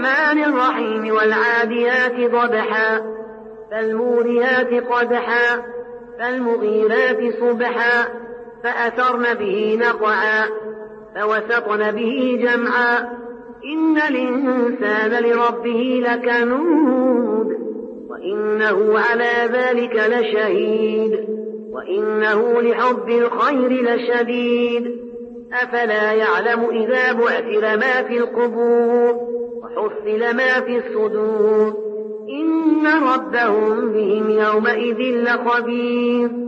الرحمن الرحيم والعاديات ضبحا فالموريات قدحا فالمغيرات صبحا فأثرن به نقعا فوسطن به جمعا إن الإنسان لربه لكنود وإنه على ذلك لشهيد وإنه لحب الخير لشديد أفلا يعلم إذا بعثر ما في القبور وحصل ما في الصدور إن ربهم بهم يومئذ لخبير